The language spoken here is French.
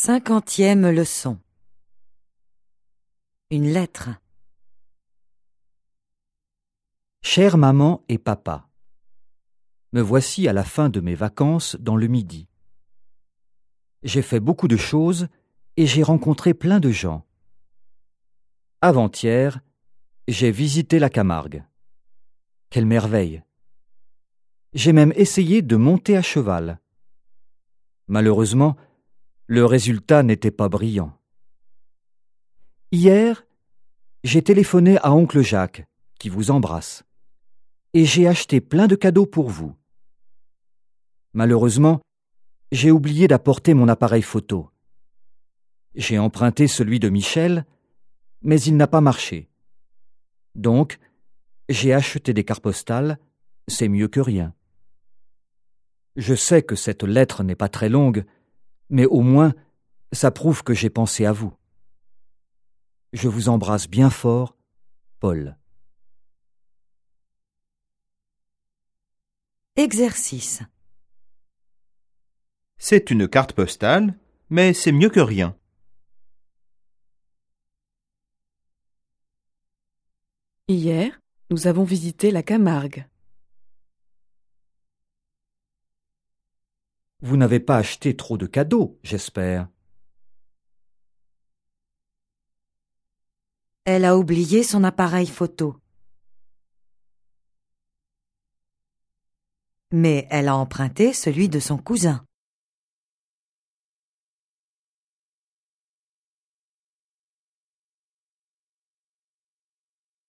50e leçon. Une lettre. Chère maman et papa, me voici à la fin de mes vacances dans le Midi. J'ai fait beaucoup de choses et j'ai rencontré plein de gens. Avant-hier, j'ai visité la Camargue. Quelle merveille! J'ai même essayé de monter à cheval. Malheureusement, le résultat n'était pas brillant. Hier, j'ai téléphoné à oncle Jacques, qui vous embrasse, et j'ai acheté plein de cadeaux pour vous. Malheureusement, j'ai oublié d'apporter mon appareil photo. J'ai emprunté celui de Michel, mais il n'a pas marché. Donc, j'ai acheté des cartes postales, c'est mieux que rien. Je sais que cette lettre n'est pas très longue, mais au moins, ça prouve que j'ai pensé à vous. Je vous embrasse bien fort, Paul. Exercice. C'est une carte postale, mais c'est mieux que rien. Hier, nous avons visité la Camargue. Vous n'avez pas acheté trop de cadeaux, j'espère. Elle a oublié son appareil photo. Mais elle a emprunté celui de son cousin.